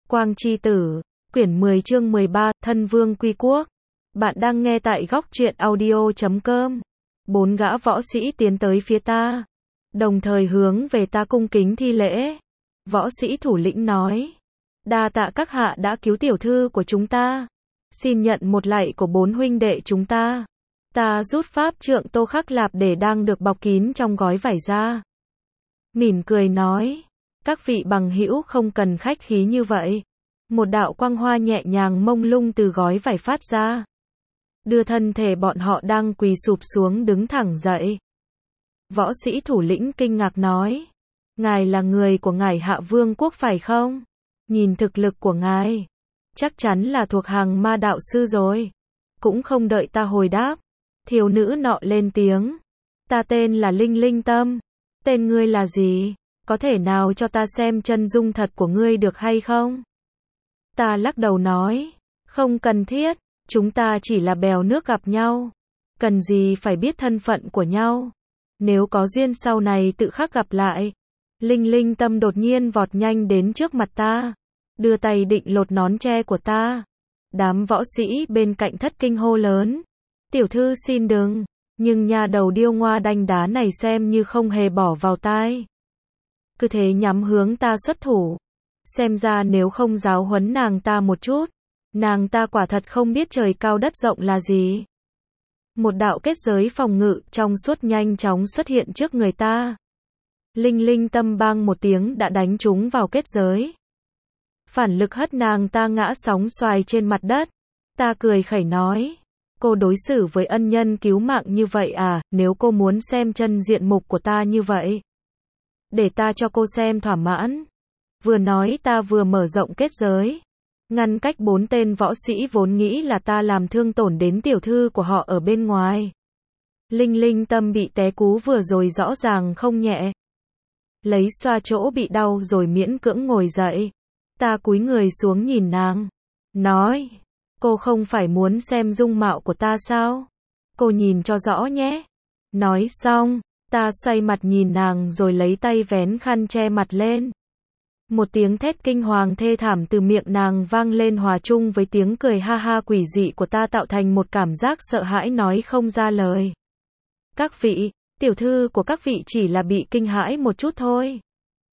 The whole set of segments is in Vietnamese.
Quang Chi Tử, quyển 10 chương 13, Thân Vương Quy Quốc. Bạn đang nghe tại góc truyện audio.com. 4 gã võ sĩ tiến tới phía ta, đồng thời hướng về ta cung kính thi lễ. Võ sĩ thủ lĩnh nói: đa tạ các hạ đã cứu tiểu thư của chúng ta. Xin nhận một lạy của 4 huynh đệ chúng ta. Ta rút pháp trượng Tô Khắc Lạp để đang được bọc kín trong gói vải ra. Mỉm cười nói: các vị bằng hữu không cần khách khí như vậy. Một đạo quang hoa nhẹ nhàng mông lung từ gói vải phát ra, đưa thân thể bọn họ đang quỳ sụp xuống đứng thẳng dậy. Võ sĩ thủ lĩnh kinh ngạc nói: ngài là người của ngài Hạ Vương quốc phải không? Nhìn thực lực của ngài, chắc chắn là thuộc hàng ma đạo sư rồi. Cũng không đợi ta hồi đáp, thiếu nữ nọ lên tiếng: ta tên là Linh Linh Tâm. Tên ngươi là gì? Có thể nào cho ta xem chân dung thật của ngươi được hay không? Ta lắc đầu nói: không cần thiết, chúng ta chỉ là bèo nước gặp nhau. Cần gì phải biết thân phận của nhau? Nếu có duyên sau này tự khắc gặp lại. Linh Linh Tâm đột nhiên vọt nhanh đến trước mặt ta, đưa tay định lột nón tre của ta. Đám võ sĩ bên cạnh thất kinh hô lớn: tiểu thư xin đừng. Nhưng nha đầu điêu ngoa đanh đá này xem như không hề bỏ vào tai, cứ thế nhắm hướng ta xuất thủ. Xem ra nếu không giáo huấn nàng ta một chút, nàng ta quả thật không biết trời cao đất rộng là gì. Một đạo kết giới phòng ngự trong suốt nhanh chóng xuất hiện trước người ta. Linh Linh Tâm bang một tiếng đã đánh trúng vào kết giới, phản lực hất nàng ta ngã sóng xoài trên mặt đất. Ta cười khẩy nói: cô đối xử với ân nhân cứu mạng như vậy à? Nếu cô muốn xem chân diện mục của ta như vậy, để ta cho cô xem thỏa mãn. Vừa nói ta vừa mở rộng kết giới, ngăn cách 4 tên võ sĩ vốn nghĩ là ta làm thương tổn đến tiểu thư của họ ở bên ngoài. Linh Linh Tâm bị té cú vừa rồi rõ ràng không nhẹ, lấy xoa chỗ bị đau rồi miễn cưỡng ngồi dậy. Ta cúi người xuống nhìn nàng, nói: cô không phải muốn xem dung mạo của ta sao? Cô nhìn cho rõ nhé. Nói xong, ta xoay mặt nhìn nàng rồi lấy tay vén khăn che mặt lên. Một tiếng thét kinh hoàng thê thảm từ miệng nàng vang lên hòa chung với tiếng cười ha ha quỷ dị của ta, tạo thành một cảm giác sợ hãi nói không ra lời. Các vị, tiểu thư của các vị chỉ là bị kinh hãi một chút thôi.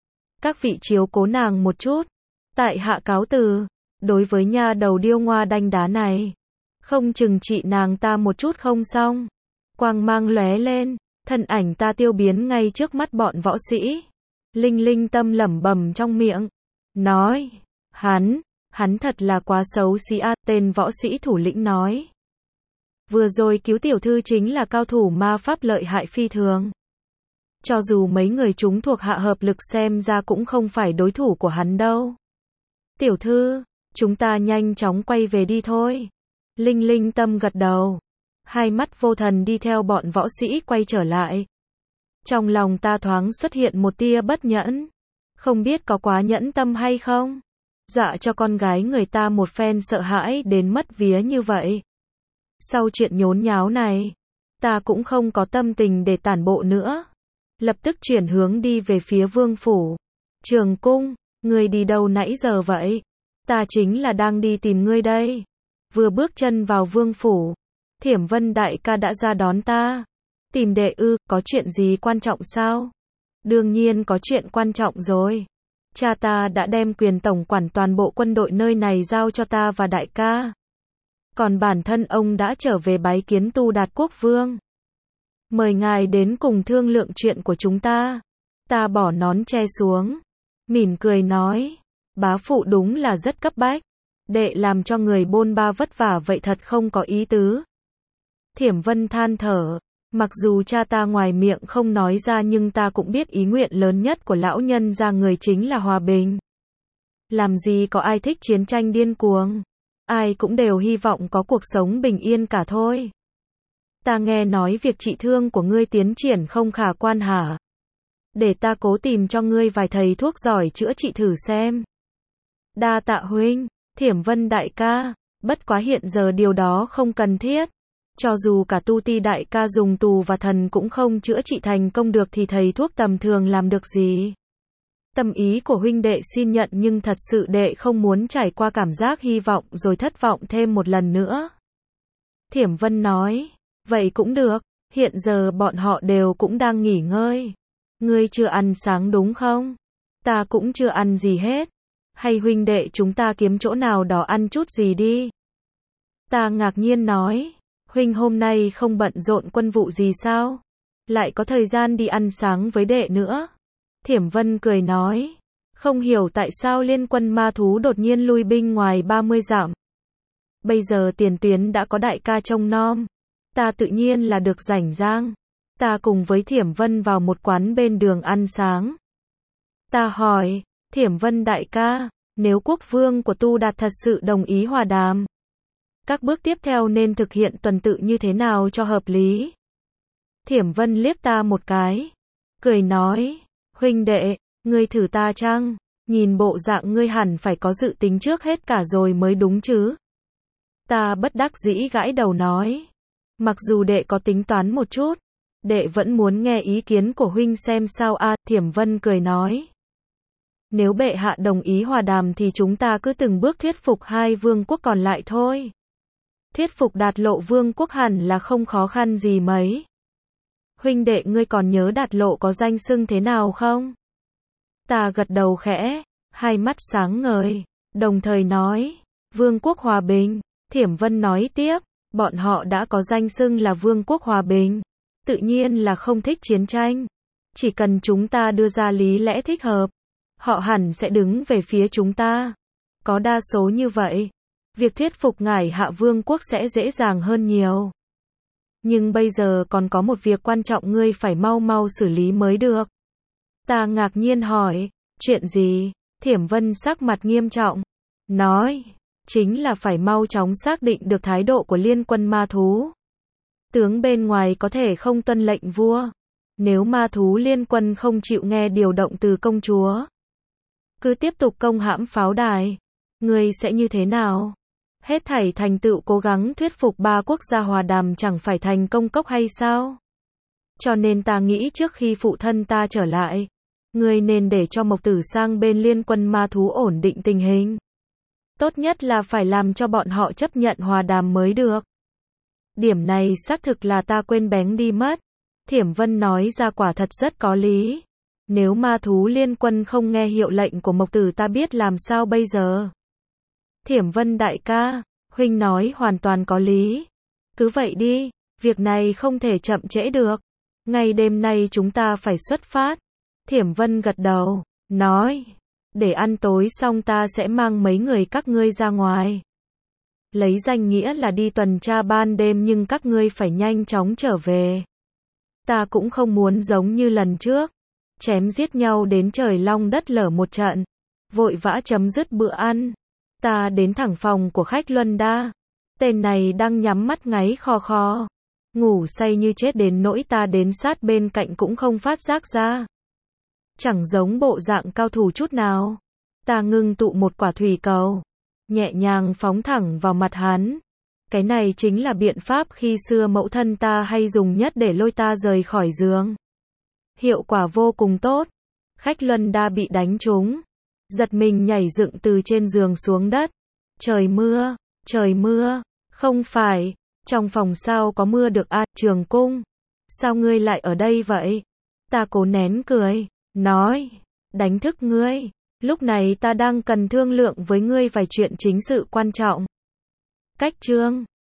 Các vị chiếu cố nàng một chút. Tại hạ cáo từ. Đối với nha đầu điêu ngoa đanh đá này, không chừng trị nàng ta một chút không xong. Quang mang lóe lên, thân ảnh ta tiêu biến ngay trước mắt bọn võ sĩ. Linh Linh Tâm lẩm bẩm trong miệng, nói: hắn thật là quá xấu xí a. Tên võ sĩ thủ lĩnh nói: vừa rồi cứu tiểu thư chính là cao thủ ma pháp lợi hại phi thường. Cho dù mấy người chúng thuộc hạ hợp lực xem ra cũng không phải đối thủ của hắn đâu. Tiểu thư, chúng ta nhanh chóng quay về đi thôi. Linh Linh Tâm gật đầu, hai mắt vô thần đi theo bọn võ sĩ quay trở lại. Trong lòng ta thoáng xuất hiện một tia bất nhẫn, không biết có quá nhẫn tâm hay không, dọa cho con gái người ta một phen sợ hãi đến mất vía như vậy. Sau chuyện nhốn nháo này, ta cũng không có tâm tình để tản bộ nữa, lập tức chuyển hướng đi về phía vương phủ. Trường cung, ngươi đi đâu nãy giờ vậy? Ta chính là đang đi tìm ngươi đây. Vừa bước chân vào vương phủ, Thiểm Vân đại ca đã ra đón ta. Tìm đệ ư? Có chuyện gì quan trọng sao? Đương nhiên có chuyện quan trọng rồi. Cha ta đã đem quyền tổng quản toàn bộ quân đội nơi này giao cho ta và đại ca. Còn bản thân ông đã trở về bái kiến Tu Đạt quốc vương. Mời ngài đến cùng thương lượng chuyện của chúng ta. Ta bỏ nón che xuống, mỉm cười nói: bá phụ đúng là rất cấp bách. Đệ làm cho người bôn ba vất vả vậy thật không có ý tứ. Thiểm Vân than thở: mặc dù cha ta ngoài miệng không nói ra nhưng ta cũng biết ý nguyện lớn nhất của lão nhân gia người chính là hòa bình. Làm gì có ai thích chiến tranh điên cuồng. Ai cũng đều hy vọng có cuộc sống bình yên cả thôi. Ta nghe nói việc trị thương của ngươi tiến triển không khả quan hả? Để ta cố tìm cho ngươi vài thầy thuốc giỏi chữa trị thử xem. Đa tạ huynh. Thiểm Vân đại ca, bất quá hiện giờ điều đó không cần thiết. Cho dù cả Tu Ti đại ca dùng tù và thần cũng không chữa trị thành công được thì thầy thuốc tầm thường làm được gì? Tâm ý của huynh đệ xin nhận nhưng thật sự đệ không muốn trải qua cảm giác hy vọng rồi thất vọng thêm một lần nữa. Thiểm Vân nói, vậy cũng được, hiện giờ bọn họ đều cũng đang nghỉ ngơi. Ngươi chưa ăn sáng đúng không? Ta cũng chưa ăn gì hết. Hay huynh đệ chúng ta kiếm chỗ nào đó ăn chút gì đi. Ta ngạc nhiên nói, huynh hôm nay không bận rộn quân vụ gì sao? Lại có thời gian đi ăn sáng với đệ nữa. Thiểm Vân cười nói, không hiểu tại sao liên quân ma thú đột nhiên lui binh ngoài 30 dặm. Bây giờ tiền tuyến đã có đại ca trông nom. Ta tự nhiên là được rảnh rang. Ta cùng với Thiểm Vân vào một quán bên đường ăn sáng. Ta hỏi, Thiểm Vân đại ca, nếu quốc vương của Tu Đạt thật sự đồng ý hòa đàm, các bước tiếp theo nên thực hiện tuần tự như thế nào cho hợp lý? Thiểm Vân liếc ta một cái, cười nói, huynh đệ, ngươi thử ta chăng? Nhìn bộ dạng ngươi hẳn phải có dự tính trước hết cả rồi mới đúng chứ? Ta bất đắc dĩ gãi đầu nói, mặc dù đệ có tính toán một chút, đệ vẫn muốn nghe ý kiến của huynh xem sao a. Thiểm Vân cười nói, nếu bệ hạ đồng ý hòa đàm thì chúng ta cứ từng bước thuyết phục hai vương quốc còn lại thôi. Thuyết phục Đạt Lộ vương quốc hẳn là không khó khăn gì mấy. Huynh đệ ngươi còn nhớ Đạt Lộ có danh xưng thế nào không? Ta gật đầu khẽ, hai mắt sáng ngời, đồng thời nói, vương quốc hòa bình. Thiểm Vân nói tiếp, bọn họ đã có danh xưng là vương quốc hòa bình, tự nhiên là không thích chiến tranh. Chỉ cần chúng ta đưa ra lý lẽ thích hợp, họ hẳn sẽ đứng về phía chúng ta. Có đa số như vậy, việc thuyết phục ngải Hạ vương quốc sẽ dễ dàng hơn nhiều. Nhưng bây giờ còn có một việc quan trọng ngươi phải mau mau xử lý mới được. Ta ngạc nhiên hỏi, chuyện gì? Thiểm Vân sắc mặt nghiêm trọng, nói, chính là phải mau chóng xác định được thái độ của liên quân ma thú. Tướng bên ngoài có thể không tuân lệnh vua. Nếu ma thú liên quân không chịu nghe điều động từ công chúa, cứ tiếp tục công hãm pháo đài, ngươi sẽ như thế nào? Hết thảy thành tựu cố gắng thuyết phục ba quốc gia hòa đàm chẳng phải thành công cốc hay sao? Cho nên ta nghĩ trước khi phụ thân ta trở lại, ngươi nên để cho Mộc Tử sang bên liên quân ma thú ổn định tình hình. Tốt nhất là phải làm cho bọn họ chấp nhận hòa đàm mới được. Điểm này xác thực là ta quên bén đi mất. Thiểm Vân nói ra quả thật rất có lý. Nếu ma thú liên quân không nghe hiệu lệnh của Mộc Tử ta biết làm sao bây giờ? Thiểm Vân đại ca, huynh nói hoàn toàn có lý. Cứ vậy đi, việc này không thể chậm trễ được. Ngay đêm nay chúng ta phải xuất phát. Thiểm Vân gật đầu, nói, để ăn tối xong ta sẽ mang mấy người các ngươi ra ngoài. Lấy danh nghĩa là đi tuần tra ban đêm nhưng các ngươi phải nhanh chóng trở về. Ta cũng không muốn giống như lần trước, chém giết nhau đến trời long đất lở một trận, vội vã chấm dứt bữa ăn. Ta đến thẳng phòng của khách Luân Đa. Tên này đang nhắm mắt ngáy khò khò, ngủ say như chết đến nỗi ta đến sát bên cạnh cũng không phát giác ra. Chẳng giống bộ dạng cao thủ chút nào. Ta ngưng tụ một quả thủy cầu, nhẹ nhàng phóng thẳng vào mặt hắn. Cái này chính là biện pháp khi xưa mẫu thân ta hay dùng nhất để lôi ta rời khỏi giường. Hiệu quả vô cùng tốt. Khách Luân Đa bị đánh trúng, giật mình nhảy dựng từ trên giường xuống đất. Trời mưa, không phải, trong phòng sao có mưa được à, Trường Cung, sao ngươi lại ở đây vậy? Ta cố nén cười, nói, đánh thức ngươi, lúc này ta đang cần thương lượng với ngươi vài chuyện chính sự quan trọng. Cách chương